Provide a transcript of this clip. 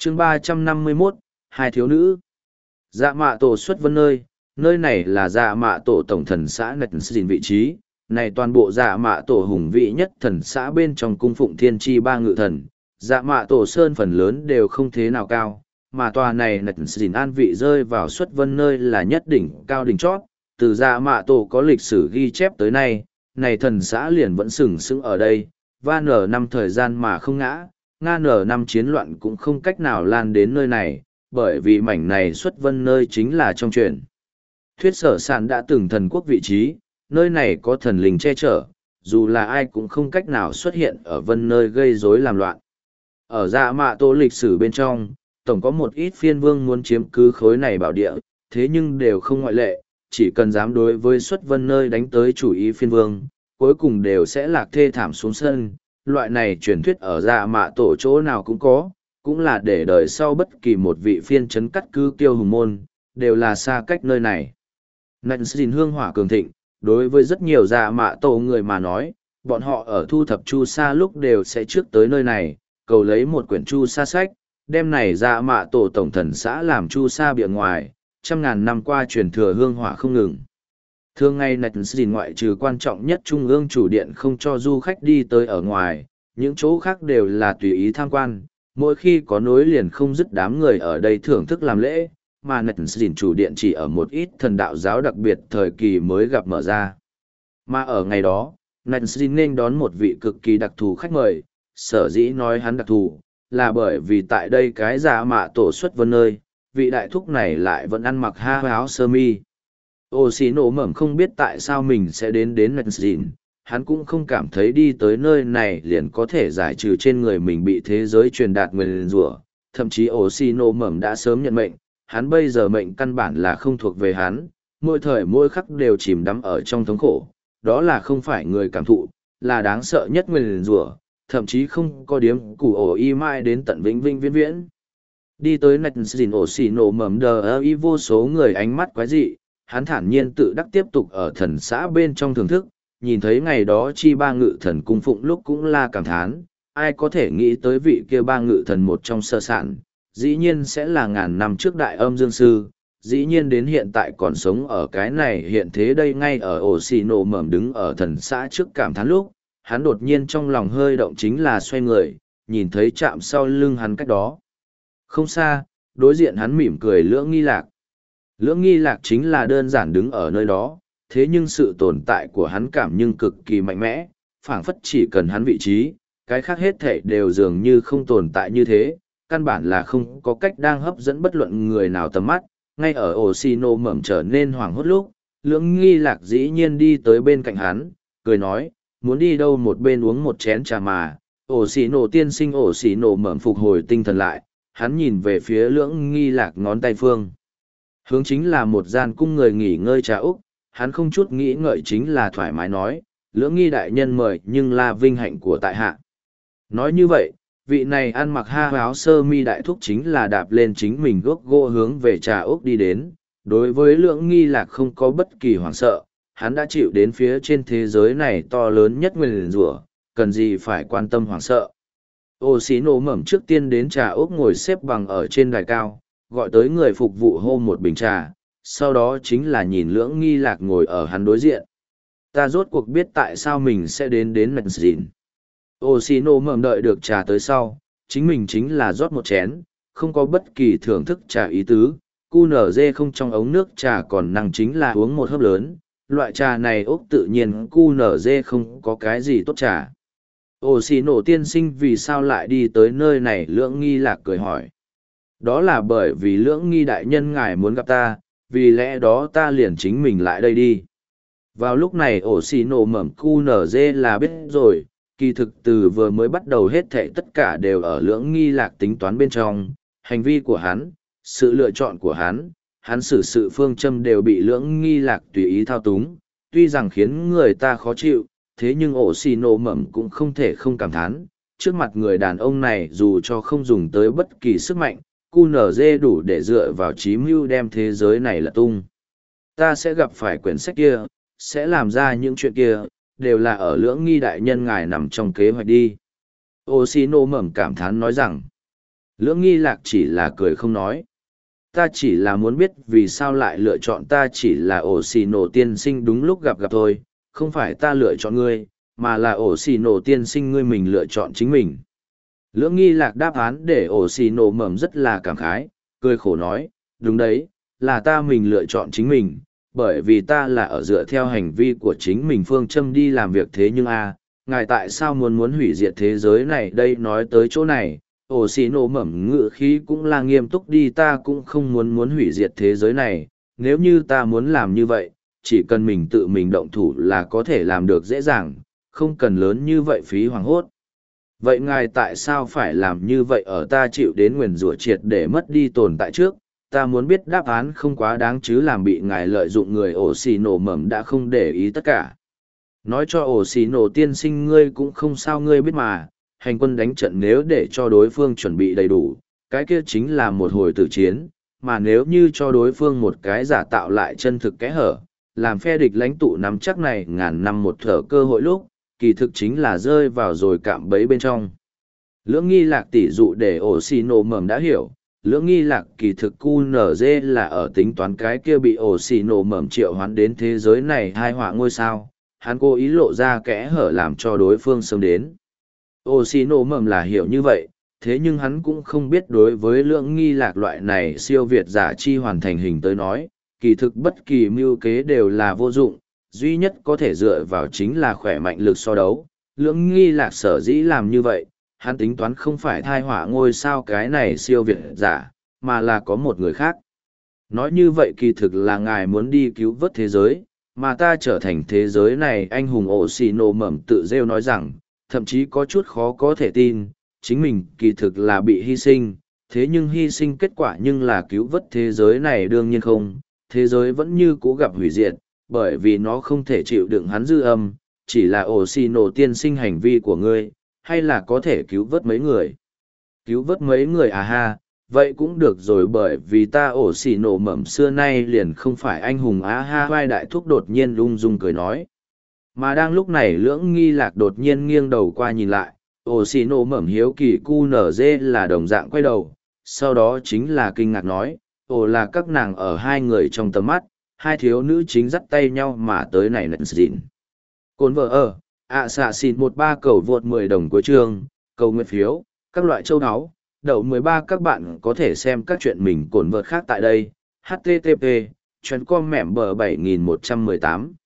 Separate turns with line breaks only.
chương 351, hai thiếu nữ. Dạ mạ tổ xuất vân nơi này là dạ mạ tổ tổng thần xã nạch xin vị trí, này toàn bộ dạ mạ tổ hùng vĩ nhất thần xã bên trong cung phụng thiên tri ba ngự thần. Dạ mạ tổ sơn phần lớn đều không thế nào cao, mà tòa này nạch xin an vị rơi vào xuất vân nơi là nhất đỉnh cao đỉnh chót. Từ dạ mạ tổ có lịch sử ghi chép tới nay, này thần xã liền vẫn sừng sững ở đây, và nở năm thời gian mà không ngã, nga nở năm chiến loạn cũng không cách nào lan đến nơi này, bởi vì mảnh này xuất vân nơi chính là trong truyền thuyết sở sản đã từng thần quốc vị trí, nơi này có thần linh che chở, dù là ai cũng không cách nào xuất hiện ở vân nơi gây rối làm loạn. Ở dạ mạ tổ lịch sử bên trong, tổng có một ít phiên vương muốn chiếm cứ khối này bảo địa, thế nhưng đều không ngoại lệ, chỉ cần dám đối với xuất vân nơi đánh tới chủ ý phiên vương, cuối cùng đều sẽ lạc thê thảm xuống sân. Loại này truyền thuyết ở dạ mạ tổ chỗ nào cũng có, cũng là để đời sau bất kỳ một vị phiên chấn cắt cứ kiêu hùng môn, đều là xa cách nơi này. Nạch xin hương hỏa cường thịnh, đối với rất nhiều dạ mạ tổ người mà nói, bọn họ ở thu thập chu sa lúc đều sẽ trước tới nơi này, cầu lấy một quyển chu sa sách, đem này dạ mạ tổ tổng thần xã làm chu sa bìa ngoài, trăm ngàn năm qua truyền thừa hương hỏa không ngừng. Thường ngày nạch xin ngoại trừ quan trọng nhất trung ương chủ điện không cho du khách đi tới ở ngoài, những chỗ khác đều là tùy ý tham quan, mỗi khi có nối liền không dứt đám người ở đây thưởng thức làm lễ, mà nạch xin chủ điện chỉ ở một ít thần đạo giáo đặc biệt thời kỳ mới gặp mở ra. Mà ở ngày đó, nạch xin nên đón một vị cực kỳ đặc thù khách mời, sở dĩ nói hắn đặc thù, là bởi vì tại đây cái dạ mạ tổ xuất vân nơi, vị đại thúc này lại vẫn ăn mặc ha áo sơ mi. Ô xì nổ mẩm không biết tại sao mình sẽ đến nạch xin, hắn cũng không cảm thấy đi tới nơi này liền có thể giải trừ trên người mình bị thế giới truyền đạt nguyền rủa. Thậm chí ổ xì nổ mẩm đã sớm nhận mệnh, hắn bây giờ mệnh căn bản là không thuộc về hắn, mỗi thời mỗi khắc đều chìm đắm ở trong thống khổ, đó là không phải người cảm thụ, là đáng sợ nhất nguyền rủa, thậm chí không có điếm củ ổ y mai đến tận vĩnh vĩnh viễn viễn. Đi tới nạch xin ổ xì nổ mẩm đờ y vô số người ánh mắt quái dị, hắn thản nhiên tự đắc tiếp tục ở thần xã bên trong thưởng thức, nhìn thấy ngày đó chi ba ngự thần cung phụng lúc cũng là cảm thán, ai có thể nghĩ tới vị kia ba ngự thần một trong sơ sản, dĩ nhiên sẽ là ngàn năm trước đại âm dương sư, dĩ nhiên đến hiện tại còn sống ở cái này hiện thế đây ngay ở ổ xì nổ mởm đứng ở thần xã trước cảm thán lúc, hắn đột nhiên trong lòng hơi động chính là xoay người, nhìn thấy chạm sau lưng hắn cách đó. Không xa, đối diện hắn mỉm cười Lưỡng Nghi Lạc. Lưỡng Nghi Lạc chính là đơn giản đứng ở nơi đó, thế nhưng sự tồn tại của hắn cảm nhưng cực kỳ mạnh mẽ, phảng phất chỉ cần hắn vị trí, cái khác hết thảy đều dường như không tồn tại như thế, căn bản là không có cách đang hấp dẫn bất luận người nào tầm mắt. Ngay ở ổ xì nổ mởm trở nên hoảng hốt lúc, Lưỡng Nghi Lạc dĩ nhiên đi tới bên cạnh hắn, cười nói, muốn đi đâu một bên uống một chén trà mà. Ổ xì nổ tiên sinh ổ xì nổ mởm phục hồi tinh thần lại, hắn nhìn về phía Lưỡng Nghi Lạc ngón tay phương. Hướng chính là một gian cung người nghỉ ngơi trà Úc, hắn không chút nghĩ ngợi chính là thoải mái nói, Lưỡng Nghi đại nhân mời nhưng là vinh hạnh của tại hạ. Nói như vậy, vị này ăn mặc ha áo sơ mi đại thúc chính là đạp lên chính mình gốc gỗ hướng về trà Úc đi đến. Đối với Lưỡng Nghi Lạc không có bất kỳ hoảng sợ, hắn đã chịu đến phía trên thế giới này to lớn nhất nguyền rủa, cần gì phải quan tâm hoảng sợ. Ô xí nổ mẩm trước tiên đến trà Úc ngồi xếp bằng ở trên đài cao, gọi tới người phục vụ hô một bình trà, sau đó chính là nhìn Lưỡng Nghi Lạc ngồi ở hắn đối diện. Ta rốt cuộc biết tại sao mình sẽ đến nạch xin. Ô xì nổ mầm đợi được trà tới sau, chính mình chính là rót một chén, không có bất kỳ thưởng thức trà ý tứ, QNZ không trong ống nước trà còn năng chính là uống một hớp lớn, loại trà này ốc tự nhiên QNZ không có cái gì tốt trà. Ô xì nổ tiên sinh vì sao lại đi tới nơi này Lưỡng Nghi Lạc cười hỏi. Đó là bởi vì Lưỡng Nghi đại nhân ngài muốn gặp ta, vì lẽ đó ta liền chính mình lại đây đi. Vào lúc này ổ xì nổ mẩm QNZ là biết rồi, kỳ thực từ vừa mới bắt đầu hết thảy tất cả đều ở Lưỡng Nghi Lạc tính toán bên trong, hành vi của hắn, sự lựa chọn của hắn xử sự phương châm đều bị Lưỡng Nghi Lạc tùy ý thao túng, tuy rằng khiến người ta khó chịu, thế nhưng ổ xì nổ mẩm cũng không thể không cảm thán, trước mặt người đàn ông này dù cho không dùng tới bất kỳ sức mạnh, QNZ đủ để dựa vào trí mưu đem thế giới này là tung. Ta sẽ gặp phải quyển sách kia, sẽ làm ra những chuyện kia, đều là ở Lưỡng Nghi đại nhân ngài nằm trong kế hoạch đi. Ô xì nổ mẩm cảm thán nói rằng, Lưỡng nghi lạc chỉ là cười không nói. Ta chỉ là muốn biết vì sao lại lựa chọn ta, chỉ là ổ xì nổ tiên sinh đúng lúc gặp thôi, không phải ta lựa chọn ngươi, mà là ổ xì nổ tiên sinh ngươi mình lựa chọn chính mình. Lưỡng nghi lạc đáp án để ổ xì nổ mầm rất là cảm khái, cười khổ nói, đúng đấy, là ta mình lựa chọn chính mình, bởi vì ta là ở dựa theo hành vi của chính mình phương châm đi làm việc. Thế nhưng ngài tại sao muốn hủy diệt thế giới này đây? Nói tới chỗ này, ổ xì nổ mầm ngự khí cũng là nghiêm túc đi. Ta cũng không muốn hủy diệt thế giới này, nếu như ta muốn làm như vậy, chỉ cần mình tự mình động thủ là có thể làm được dễ dàng, không cần lớn như vậy phí hoảng hốt. Vậy ngài tại sao phải làm như vậy? Ở ta chịu đến nguyền rủa triệt để mất đi tồn tại trước, ta muốn biết đáp án không quá đáng chứ làm bị ngài lợi dụng. Người ổ xì nổ mầm đã không để ý tất cả. Nói cho ổ xì nổ tiên sinh ngươi cũng không sao, ngươi biết mà, hành quân đánh trận nếu để cho đối phương chuẩn bị đầy đủ, cái kia chính là một hồi tử chiến, mà nếu như cho đối phương một cái giả tạo lại chân thực kẽ hở, làm phe địch lãnh tụ nắm chắc này ngàn năm một thở cơ hội lúc, kỳ thực chính là rơi vào rồi cạm bẫy bên trong. Lưỡng nghi lạc tỷ dụ để ổ xì nổ mầm đã hiểu, lưỡng nghi lạc kỳ thực QNZ là ở tính toán cái kia bị ổ xì nổ mầm triệu hoán đến thế giới này hai họa ngôi sao, hắn cố ý lộ ra kẽ hở làm cho đối phương sớm đến. Ổ xì nổ mầm là hiểu như vậy, thế nhưng hắn cũng không biết đối với lưỡng nghi lạc loại này siêu việt giả chi hoàn thành hình tới nói, kỳ thực bất kỳ mưu kế đều là vô dụng, duy nhất có thể dựa vào chính là khỏe mạnh lực so đấu. Lưỡng nghi lạc sở dĩ làm như vậy, hắn tính toán không phải thai họa ngôi sao cái này siêu việt giả, mà là có một người khác. Nói như vậy kỳ thực là ngài muốn đi cứu vớt thế giới, mà ta trở thành thế giới này. Anh hùng ổ xì nổ mầm tự rêu nói rằng, thậm chí có chút khó có thể tin, chính mình kỳ thực là bị hy sinh, thế nhưng hy sinh kết quả nhưng là cứu vớt thế giới này. Đương nhiên không, thế giới vẫn như cũ gặp hủy diệt, bởi vì nó không thể chịu đựng hắn dư âm, chỉ là ổ xì nổ tiên sinh hành vi của ngươi, hay là có thể cứu vớt mấy người. Cứu vớt mấy người à ha, vậy cũng được rồi, bởi vì ta ổ xì nổ mầm xưa nay liền không phải anh hùng á ha. Vai đại thúc đột nhiên lung dung cười nói. Mà đang lúc này lưỡng nghi lạc đột nhiên nghiêng đầu qua nhìn lại, ổ xì nổ mầm hiếu kỳ cu nở dê là đồng dạng quay đầu, sau đó chính là kinh ngạc nói, ồ là các nàng ở hai người trong tầm mắt, hai thiếu nữ chính dắt tay nhau mà tới này nận dịn. Cồn vợ ở, xạ xịn 13 cầu vượt 10 đồng cuối chương, cầu nguyện phiếu, các loại châu áo, đậu 13. Các bạn có thể xem các chuyện mình cồn vợt khác tại đây, http://com mẻm bờ 7118.